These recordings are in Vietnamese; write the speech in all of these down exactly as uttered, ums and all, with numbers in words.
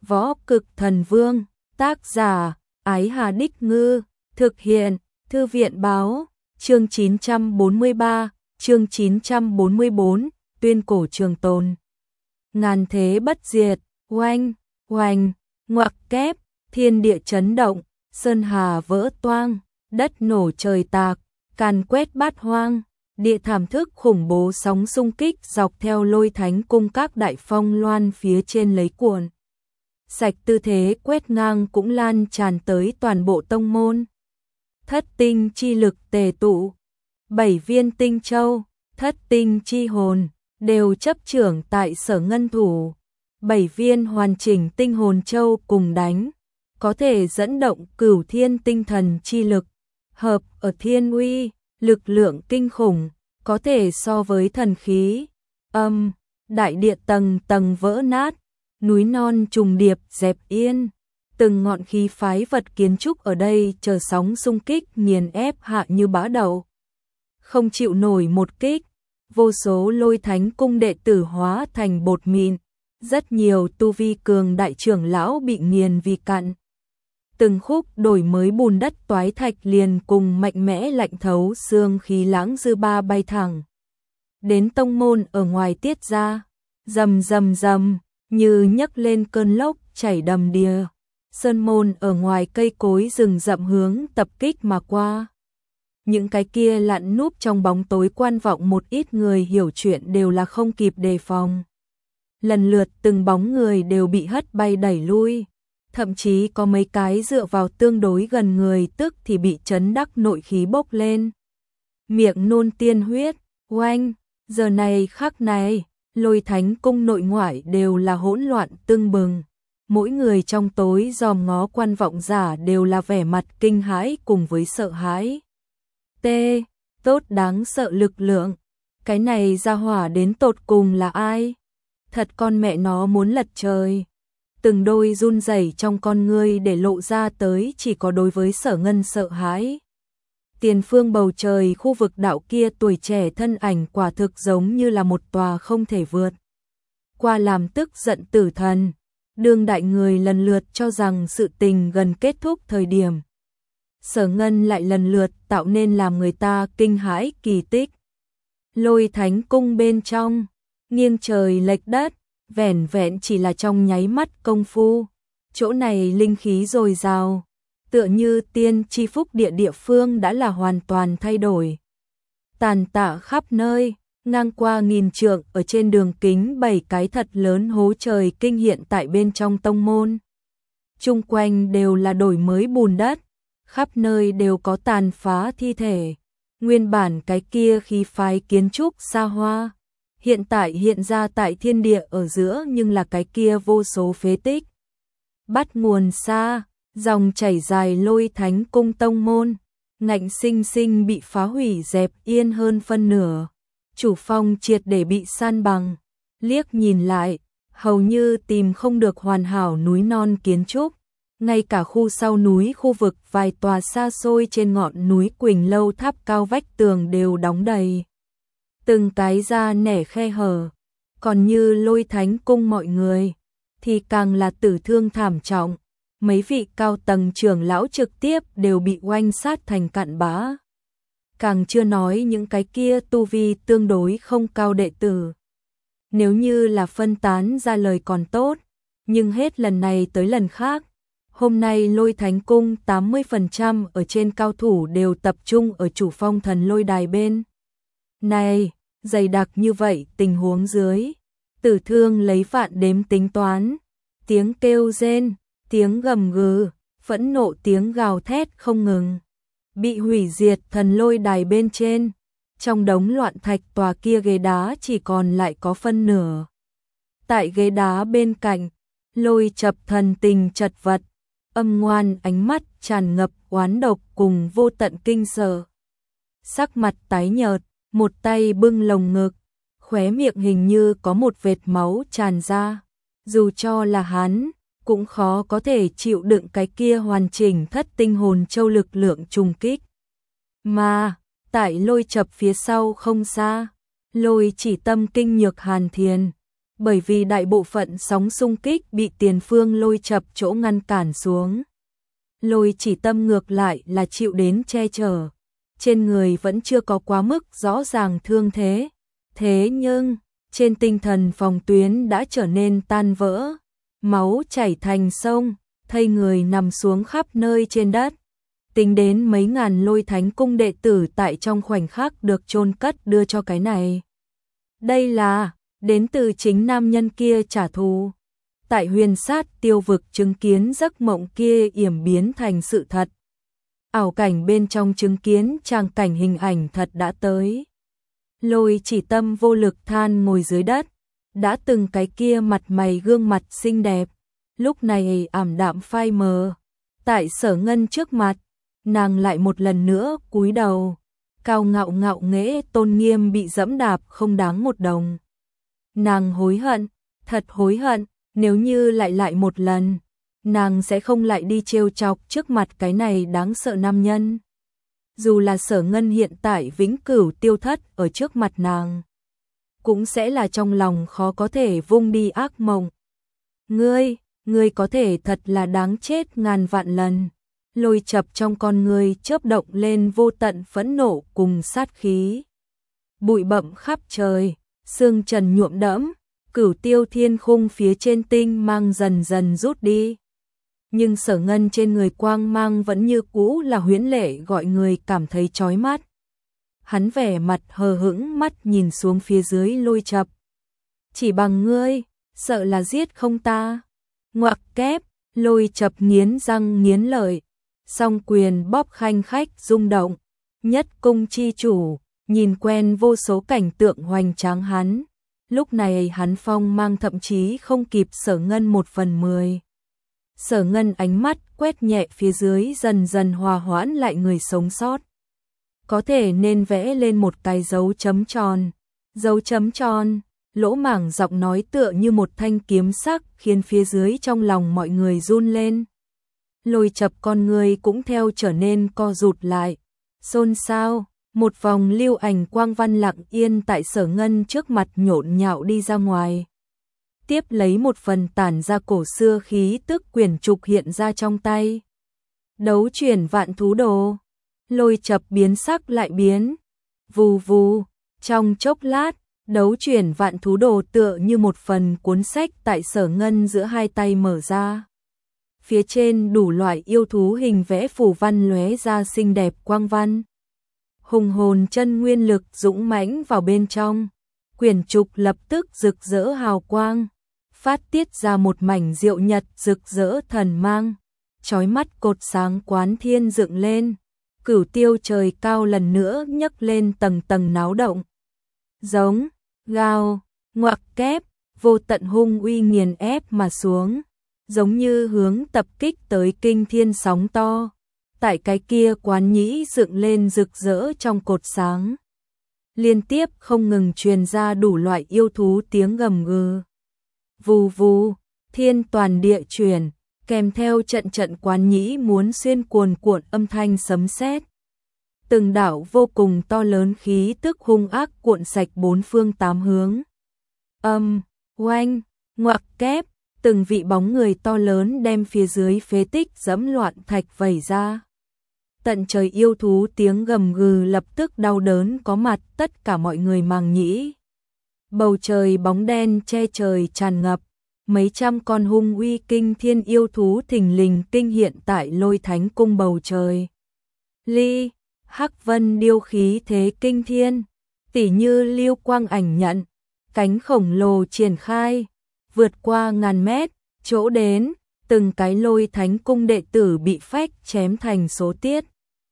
Võ Cực Thần Vương, tác giả, Ái Hà Đích Ngư, thực hiện, Thư viện Báo, chương chín trăm bốn mươi ba, chương chín trăm bốn mươi bốn, tuyên cổ trường tồn. Ngàn thế bất diệt, oanh, oanh, ngoặc kép, thiên địa chấn động, sơn hà vỡ toang, đất nổ trời tạc, càn quét bát hoang, địa thảm thức khủng bố sóng xung kích dọc theo Lôi Thánh Cung các đại phong loan phía trên lấy cuộn. Sạch tư thế quét ngang cũng lan tràn tới toàn bộ tông môn. Thất tinh chi lực tề tụ, bảy viên tinh châu, thất tinh chi hồn, đều chấp trưởng tại Sở Ngân thủ. Bảy viên hoàn chỉnh tinh hồn châu cùng đánh, có thể dẫn động cửu thiên tinh thần chi lực, hợp ở thiên uy, lực lượng kinh khủng, có thể so với thần khí. Âm, đại địa tầng tầng vỡ nát, núi non trùng điệp dẹp yên, từng ngọn khí phái vật kiến trúc ở đây chờ sóng xung kích nghiền ép hạ như bá đậu. Không chịu nổi một kích, vô số Lôi Thánh Cung đệ tử hóa thành bột mịn, rất nhiều tu vi cường đại trưởng lão bị nghiền vì cạn. Từng khúc đổi mới bùn đất toái thạch liền cùng mạnh mẽ lạnh thấu xương khí lãng dư ba bay thẳng đến tông môn ở ngoài tiết ra, rầm rầm rầm, như nhấc lên cơn lốc chảy đầm đìa. Sơn môn ở ngoài cây cối rừng rậm hướng tập kích mà qua. Những cái kia lặn núp trong bóng tối quan vọng một ít người hiểu chuyện đều là không kịp đề phòng. Lần lượt từng bóng người đều bị hất bay đẩy lui, thậm chí có mấy cái dựa vào tương đối gần người tức thì bị chấn đắc nội khí bốc lên. Miệng nôn tiên huyết, oanh, giờ này khắc này, Lôi Thánh Cung nội ngoại đều là hỗn loạn tưng bừng. Mỗi người trong tối dòm ngó quan vọng giả đều là vẻ mặt kinh hãi cùng với sợ hãi. T. Tốt đáng sợ lực lượng. Cái này ra hỏa đến tột cùng là ai? Thật con mẹ nó muốn lật trời. Từng đôi run rẩy trong con ngươi để lộ ra tới chỉ có đối với Sở Ngân sợ hãi. Tiền phương bầu trời khu vực đạo kia tuổi trẻ thân ảnh quả thực giống như là một tòa không thể vượt qua làm tức giận tử thần. Đương đại người lần lượt cho rằng sự tình gần kết thúc thời điểm, Sở Ngân lại lần lượt tạo nên làm người ta kinh hãi kỳ tích. Lôi Thánh Cung bên trong, nghiêng trời lệch đất, vẻn vẹn chỉ là trong nháy mắt công phu, chỗ này linh khí dồi dào, tựa như tiên chi phúc địa địa phương đã là hoàn toàn thay đổi. Tàn tạ khắp nơi, ngang qua nghìn trượng ở trên đường kính bảy cái thật lớn hố trời kinh hiện tại bên trong tông môn. Chung quanh đều là đổi mới bùn đất, khắp nơi đều có tàn phá thi thể. Nguyên bản cái kia khí phái kiến trúc xa hoa, hiện tại hiện ra tại thiên địa ở giữa nhưng là cái kia vô số phế tích. Bắt nguồn xa, dòng chảy dài Lôi Thánh Cung tông môn, ngạnh sinh sinh bị phá hủy dẹp yên hơn phân nửa. Chủ phong triệt để bị san bằng, liếc nhìn lại, hầu như tìm không được hoàn hảo núi non kiến trúc. Ngay cả khu sau núi khu vực vài tòa xa xôi trên ngọn núi Quỳnh Lâu tháp cao vách tường đều đóng đầy. Từng cái ra nẻ khe hở, còn như Lôi Thánh Cung mọi người, thì càng là tử thương thảm trọng. Mấy vị cao tầng trưởng lão trực tiếp đều bị oanh sát thành cặn bã. Càng chưa nói những cái kia tu vi tương đối không cao đệ tử. Nếu như là phân tán ra lời còn tốt, nhưng hết lần này tới lần khác, hôm nay Lôi Thánh Cung tám mươi phần trăm ở trên cao thủ đều tập trung ở chủ phong thần lôi đài bên. Này, dày đặc như vậy tình huống dưới, tử thương lấy vạn đếm tính toán, tiếng kêu rên, tiếng gầm gừ, phẫn nộ tiếng gào thét không ngừng. Bị hủy diệt thần lôi đài bên trên, trong đống loạn thạch tòa kia ghế đá chỉ còn lại có phân nửa. Tại ghế đá bên cạnh, Lôi Chập thần tình chật vật, âm ngoan ánh mắt tràn ngập oán độc cùng vô tận kinh sợ. Sắc mặt tái nhợt, một tay bưng lồng ngực, khóe miệng hình như có một vệt máu tràn ra. Dù cho là hắn, cũng khó có thể chịu đựng cái kia hoàn chỉnh thất tinh hồn châu lực lượng trùng kích. Mà, tại Lôi Chập phía sau không xa, Lôi Chỉ Tâm kinh nhược hàn thiền, bởi vì đại bộ phận sóng xung kích bị tiền phương lôi chập chỗ ngăn cản xuống. Lôi Chỉ Tâm ngược lại là chịu đến che chở, trên người vẫn chưa có quá mức rõ ràng thương thế, thế nhưng trên tinh thần phòng tuyến đã trở nên tan vỡ, máu chảy thành sông, thây người nằm xuống khắp nơi trên đất. Tính đến mấy ngàn Lôi Thánh cung đệ tử tại trong khoảnh khắc được chôn cất đưa cho cái này. Đây là đến từ chính nam nhân kia trả thù. Tại Huyền Sát Tiêu vực chứng kiến giấc mộng kia yểm biến thành sự thật. Ảo cảnh bên trong chứng kiến tràng cảnh hình ảnh thật đã tới. Lôi Chỉ Tâm vô lực than ngồi dưới đất, đã từng cái kia mặt mày gương mặt xinh đẹp, lúc này ảm đạm phai mờ. Tại Sở Ngân trước mặt, nàng lại một lần nữa cúi đầu, cao ngạo ngạo nghễ tôn nghiêm bị dẫm đạp không đáng một đồng. Nàng hối hận, thật hối hận, nếu như lại lại một lần, nàng sẽ không lại đi trêu chọc trước mặt cái này đáng sợ nam nhân. Dù là Sở Ngân hiện tại vĩnh cửu tiêu thất ở trước mặt nàng, cũng sẽ là trong lòng khó có thể vung đi ác mộng. Ngươi, ngươi có thể thật là đáng chết ngàn vạn lần. Lôi chập trong con ngươi chớp động lên vô tận phẫn nộ cùng sát khí. Bụi bặm khắp trời, sương trần nhuộm đẫm, Cửu Tiêu Thiên Khung phía trên tinh mang dần dần rút đi. Nhưng Sở Ngân trên người quang mang vẫn như cũ là huyễn lệ gọi người cảm thấy chói mắt. Hắn vẻ mặt hờ hững mắt nhìn xuống phía dưới Lôi chập. Chỉ bằng ngươi, sợ là giết không ta. Ngoặc kép, Lôi chập nghiến răng nghiến lợi, song quyền bóp khanh khách rung động. Nhất cung chi chủ, nhìn quen vô số cảnh tượng hoành tráng hắn. Lúc này hắn phong mang thậm chí không kịp Sở Ngân một phần mười. Sở Ngân ánh mắt quét nhẹ phía dưới dần dần hòa hoãn lại người sống sót. Có thể nên vẽ lên một cái dấu chấm tròn. Dấu chấm tròn, lỗ mảng giọng nói tựa như một thanh kiếm sắc khiến phía dưới trong lòng mọi người run lên. Lôi chập con người cũng theo trở nên co rụt lại. Xôn xao, một vòng lưu ảnh quang văn lặng yên tại Sở Ngân trước mặt nhộn nhạo đi ra ngoài. Tiếp lấy một phần tản ra cổ xưa khí tức quyển trục hiện ra trong tay. Đấu chuyển vạn thú đồ. Lôi chập biến sắc lại biến. Vù vù, trong chốc lát, đấu chuyển vạn thú đồ tựa như một phần cuốn sách tại Sở Ngân giữa hai tay mở ra. Phía trên đủ loại yêu thú hình vẽ phù văn lóe ra xinh đẹp quang văn. Hùng hồn chân nguyên lực dũng mãnh vào bên trong. Quyển trục lập tức rực rỡ hào quang, phát tiết ra một mảnh diệu nhật rực rỡ thần mang. Chói mắt cột sáng quán thiên dựng lên. Cửu Tiêu trời cao lần nữa nhấc lên tầng tầng náo động. Giống, gào, ngoặc kép, vô tận hung uy nghiền ép mà xuống, giống như hướng tập kích tới kinh thiên sóng to. Tại cái kia quán nhĩ dựng lên rực rỡ trong cột sáng. Liên tiếp không ngừng truyền ra đủ loại yêu thú tiếng gầm gừ. Vù vù, thiên toàn địa chuyển, kèm theo trận trận quán nhĩ muốn xuyên cuồn cuộn âm thanh sấm sét. Từng đạo vô cùng to lớn khí tức hung ác cuộn sạch bốn phương tám hướng. Âm, oanh, ngoặc kép, từng vị bóng người to lớn đem phía dưới phế tích dẫm loạn thạch vẩy ra. Tận trời yêu thú tiếng gầm gừ lập tức đau đớn có mặt tất cả mọi người màng nhĩ. Bầu trời bóng đen che trời tràn ngập, mấy trăm con hung uy kinh thiên yêu thú thình lình kinh hiện tại Lôi Thánh cung bầu trời. Ly, Hắc Vân điêu khí thế kinh thiên, tỉ như lưu quang ảnh nhận, cánh khổng lồ triển khai, vượt qua ngàn mét, chỗ đến, từng cái Lôi Thánh cung đệ tử bị phách chém thành số tiết.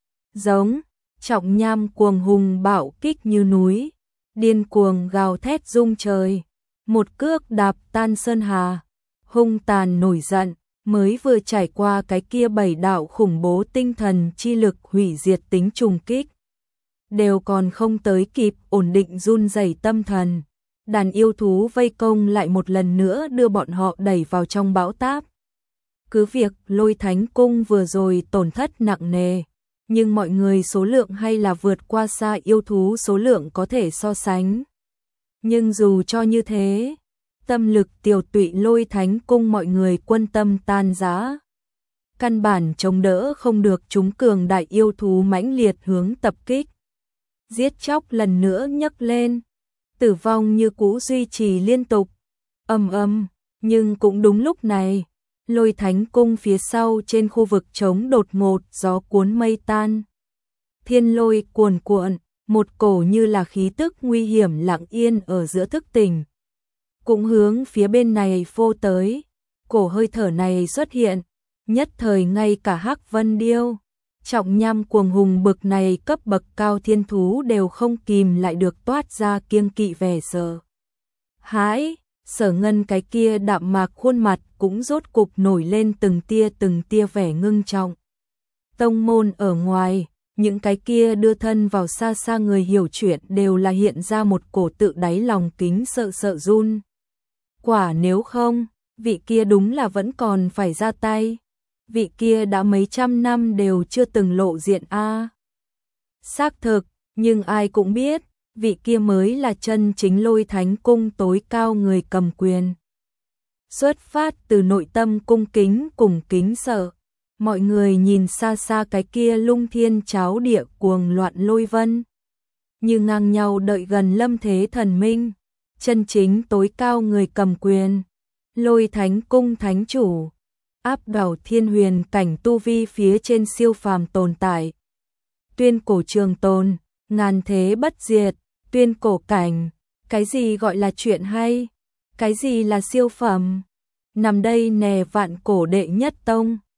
Giống, trọng nham cuồng hùng bạo kích như núi, điên cuồng gào thét rung trời, một cước đạp tan sơn hà, hung tàn nổi giận, mới vừa trải qua cái kia bảy đạo khủng bố tinh thần chi lực hủy diệt tính trùng kích. Đều còn không tới kịp ổn định run rẩy tâm thần, đàn yêu thú vây công lại một lần nữa đưa bọn họ đẩy vào trong bão táp. Cứ việc Lôi Thánh cung vừa rồi tổn thất nặng nề, nhưng mọi người số lượng hay là vượt qua xa yêu thú số lượng có thể so sánh. Nhưng dù cho như thế, tâm lực tiều tụy Lôi Thánh cung mọi người quân tâm tan rã. Căn bản chống đỡ không được chúng cường đại yêu thú mãnh liệt hướng tập kích. Giết chóc lần nữa nhấc lên, tử vong như cũ duy trì liên tục. Ầm ầm, nhưng cũng đúng lúc này, Lôi Thánh cung phía sau trên khu vực trống đột ngột gió cuốn mây tan. Thiên lôi cuồn cuộn, một cổ như là khí tức nguy hiểm lặng yên ở giữa thức tỉnh. Cũng hướng phía bên này phô tới, cổ hơi thở này xuất hiện, nhất thời ngay cả Hắc Vân Điêu, trọng nham cuồng hùng bực này cấp bậc cao thiên thú đều không kìm lại được toát ra kiêng kỵ vẻ sợ hãi. Sở Ngân cái kia đạm mạc khuôn mặt cũng rốt cục nổi lên từng tia từng tia vẻ ngưng trọng. Tông môn ở ngoài, những cái kia đưa thân vào xa xa người hiểu chuyện đều là hiện ra một cổ tự đáy lòng kính sợ sợ run. Quả nếu không, vị kia đúng là vẫn còn phải ra tay. Vị kia đã mấy trăm năm đều chưa từng lộ diện a. Xác thực, nhưng ai cũng biết, vị kia mới là chân chính Lôi Thánh cung tối cao người cầm quyền. Xuất phát từ nội tâm cung kính cùng kính sợ, mọi người nhìn xa xa cái kia lung thiên cháo địa cuồng loạn lôi vân, như ngang nhau đợi gần lâm thế thần minh, chân chính tối cao người cầm quyền, Lôi Thánh cung thánh chủ, áp đảo thiên huyền cảnh tu vi phía trên siêu phàm tồn tại. Tuyên cổ trường tồn, ngàn thế bất diệt, tuyên cổ cảnh, cái gì gọi là chuyện hay, cái gì là siêu phẩm, nằm đây nè vạn cổ đệ nhất tông.